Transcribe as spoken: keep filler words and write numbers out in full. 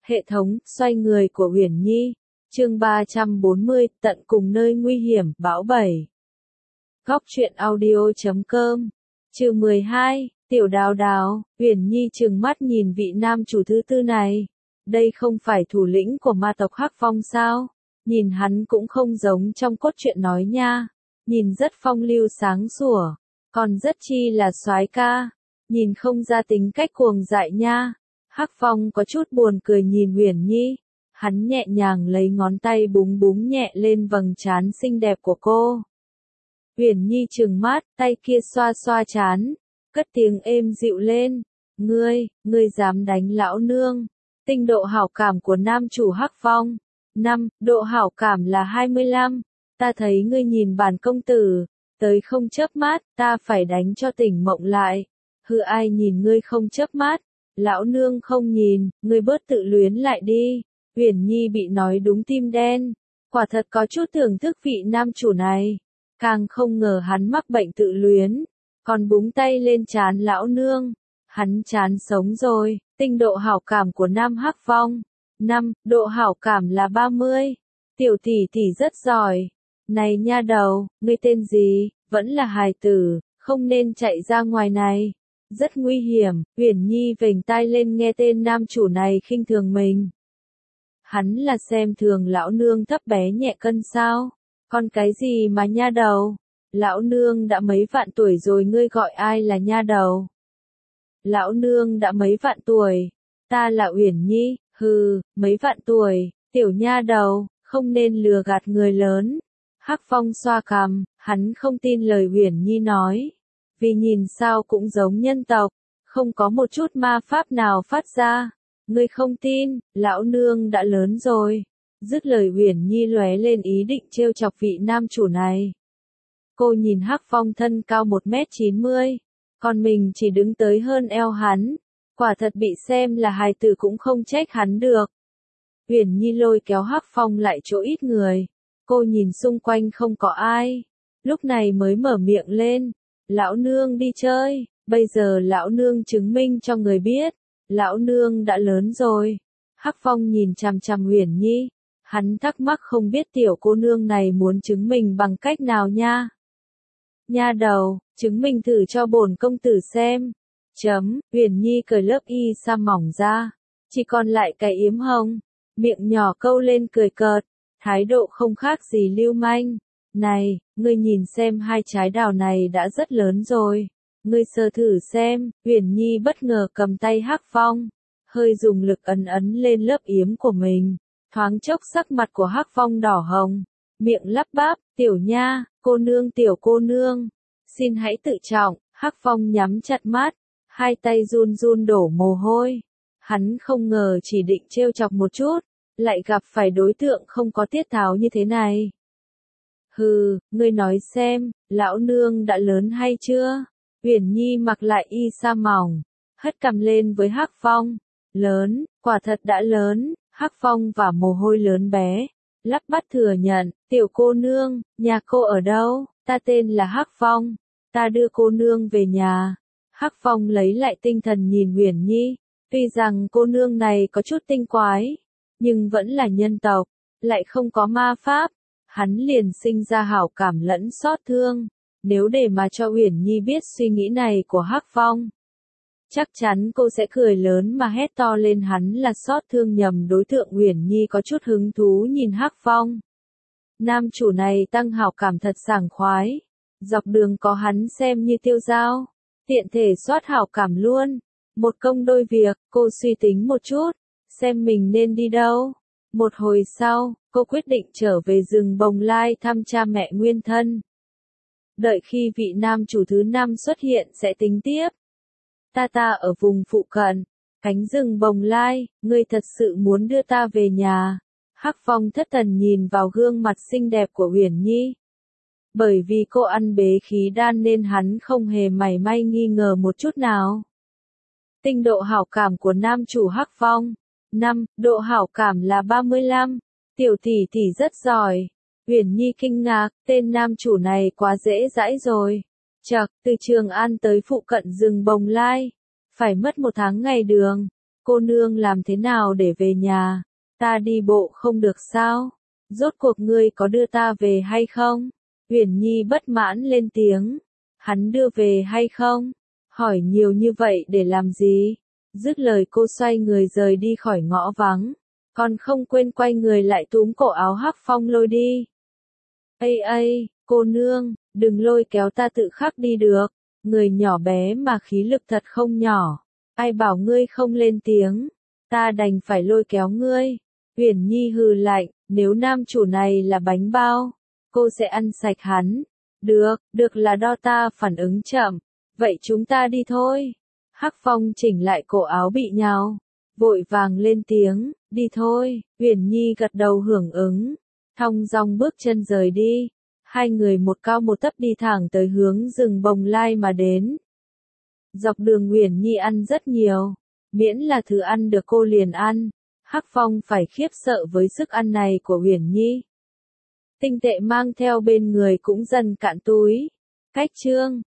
Hệ thống, xoay người của Uyển Nhi. Chương ba trăm bốn mươi, tận cùng nơi nguy hiểm, bão bảy. Góc truyện audio chấm com. Chương mười hai, Tiểu Đào Đào. Uyển Nhi trừng mắt nhìn vị nam chủ thứ tư này. Đây không phải thủ lĩnh của ma tộc Hắc Phong sao? Nhìn hắn cũng không giống trong cốt truyện nói nha. Nhìn rất phong lưu sáng sủa, còn rất chi là soái ca. Nhìn không ra tính cách cuồng dại nha. Hắc Phong có chút buồn cười nhìn Uyển Nhi. Hắn nhẹ nhàng lấy ngón tay búng búng nhẹ lên vầng trán xinh đẹp của cô. Uyển Nhi trừng mắt, tay kia xoa xoa trán, cất tiếng êm dịu lên. Ngươi, ngươi dám đánh lão nương. Tinh độ hảo cảm của nam chủ Hắc Phong. năm, độ hảo cảm là hai mươi lăm. Ta thấy ngươi nhìn bản công tử, tới không chớp mắt, ta phải đánh cho tỉnh mộng lại. Hừ, ai nhìn ngươi không chớp mắt? Lão nương không nhìn, ngươi bớt tự luyến lại đi. Uyển Nhi bị nói đúng tim đen, quả thật có chút thưởng thức vị nam chủ này, càng không ngờ hắn mắc bệnh tự luyến, còn búng tay lên trán lão nương. Hắn chán sống rồi. Tinh độ hảo cảm của nam Hắc Phong. năm, độ hảo cảm là ba mươi. Tiểu tỷ tỷ rất giỏi. Này nha đầu, ngươi tên gì? Vẫn là hài tử, không nên chạy ra ngoài này. Rất nguy hiểm. Uyển Nhi vểnh tai lên nghe tên nam chủ này khinh thường mình. Hắn là xem thường lão nương thấp bé nhẹ cân sao? Còn cái gì mà nha đầu? Lão nương đã mấy vạn tuổi rồi, ngươi gọi ai là nha đầu? Lão nương đã mấy vạn tuổi. Ta là Uyển Nhi. Hừ, mấy vạn tuổi, tiểu nha đầu, không nên lừa gạt người lớn. Hắc Phong xoa cằm, hắn không tin lời Uyển Nhi nói. Vì nhìn sao cũng giống nhân tộc, không có một chút ma pháp nào phát ra. Ngươi không tin, lão nương đã lớn rồi. Dứt lời Uyển Nhi lóe lên ý định trêu chọc vị nam chủ này. Cô nhìn Hắc Phong thân cao một mét chín mươi, còn mình chỉ đứng tới hơn eo hắn. Quả thật bị xem là hài tử cũng không trách hắn được. Uyển Nhi lôi kéo Hắc Phong lại chỗ ít người. Cô nhìn xung quanh không có ai. Lúc này mới mở miệng lên. Lão nương đi chơi, bây giờ lão nương chứng minh cho người biết. Lão nương đã lớn rồi. Hắc Phong nhìn chằm chằm Uyển Nhi. Hắn thắc mắc không biết tiểu cô nương này muốn chứng minh bằng cách nào nha. Nha đầu, chứng minh thử cho bổn công tử xem. Chấm, Uyển Nhi cởi lớp y sa mỏng ra. Chỉ còn lại cái yếm hồng. Miệng nhỏ câu lên cười cợt. Thái độ không khác gì lưu manh. Này, ngươi nhìn xem hai trái đào này đã rất lớn rồi. Ngươi sờ thử xem. Uyển Nhi bất ngờ cầm tay Hắc Phong, hơi dùng lực ấn ấn lên lớp yếm của mình. Thoáng chốc sắc mặt của Hắc Phong đỏ hồng, miệng lắp bắp, tiểu nha, cô nương tiểu cô nương, xin hãy tự trọng. Hắc Phong nhắm chặt mắt, hai tay run run đổ mồ hôi. Hắn không ngờ chỉ định trêu chọc một chút, lại gặp phải đối tượng không có tiết tháo như thế này. Hừ, ngươi nói xem, lão nương đã lớn hay chưa? Uyển Nhi mặc lại y sa mỏng, hất cằm lên với Hắc Phong. Lớn, quả thật đã lớn. Hắc Phong và mồ hôi lớn bé, lắp bắp thừa nhận. Tiểu cô nương, nhà cô ở đâu? Ta tên là Hắc Phong, ta đưa cô nương về nhà. Hắc Phong lấy lại tinh thần nhìn Uyển Nhi. Tuy rằng cô nương này có chút tinh quái, nhưng vẫn là nhân tộc, lại không có ma pháp. Hắn liền sinh ra hảo cảm lẫn xót thương. Nếu để mà cho Uyển Nhi biết suy nghĩ này của Hắc Phong, chắc chắn cô sẽ cười lớn mà hét to lên hắn là xót thương nhầm đối tượng. Uyển Nhi có chút hứng thú nhìn Hắc Phong. Nam chủ này tăng hảo cảm thật sảng khoái. Dọc đường có hắn xem như tiêu dao, tiện thể soát hảo cảm luôn. Một công đôi việc, cô suy tính một chút, xem mình nên đi đâu. Một hồi sau, cô quyết định trở về rừng Bồng Lai thăm cha mẹ nguyên thân. Đợi khi vị nam chủ thứ năm xuất hiện sẽ tính tiếp. Ta ta ở vùng phụ cận, cánh rừng Bồng Lai, ngươi thật sự muốn đưa ta về nhà? Hắc Phong thất thần nhìn vào gương mặt xinh đẹp của Uyển Nhi. Bởi vì cô ăn bế khí đan nên hắn không hề mảy may nghi ngờ một chút nào. Tinh độ hảo cảm của nam chủ Hắc Phong. năm, độ hảo cảm là ba mươi lăm. Tiểu tỷ tỷ rất giỏi. Uyển Nhi kinh ngạc, tên nam chủ này quá dễ dãi rồi. Chậc, từ Trường An tới phụ cận rừng Bồng Lai, phải mất một tháng ngày đường. cô nương làm thế nào để về nhà? Ta đi bộ không được sao? Rốt cuộc ngươi có đưa ta về hay không? Uyển Nhi bất mãn lên tiếng. Hắn đưa về hay không? Hỏi nhiều như vậy để làm gì? Dứt lời cô xoay người rời đi khỏi ngõ vắng. Còn không quên quay người lại túm cổ áo Hắc Phong lôi đi. Ây ây, cô nương, đừng lôi kéo ta tự khắc đi được. Người nhỏ bé mà khí lực thật không nhỏ. Ai bảo ngươi không lên tiếng? Ta đành phải lôi kéo ngươi. Uyển Nhi hừ lạnh, nếu nam chủ này là bánh bao, cô sẽ ăn sạch hắn. Được, được là do ta phản ứng chậm. Vậy chúng ta đi thôi. Hắc Phong chỉnh lại cổ áo bị nhào, vội vàng lên tiếng, đi thôi. Uyển Nhi gật đầu hưởng ứng, thong dong bước chân rời đi. Hai người một cao một thấp đi thẳng tới hướng rừng Bồng Lai mà đến. Dọc đường Uyển Nhi ăn rất nhiều, miễn là thứ ăn được cô liền ăn. Hắc Phong phải khiếp sợ với sức ăn này của Uyển Nhi. Tinh tệ mang theo bên người cũng dần cạn túi. Cách chương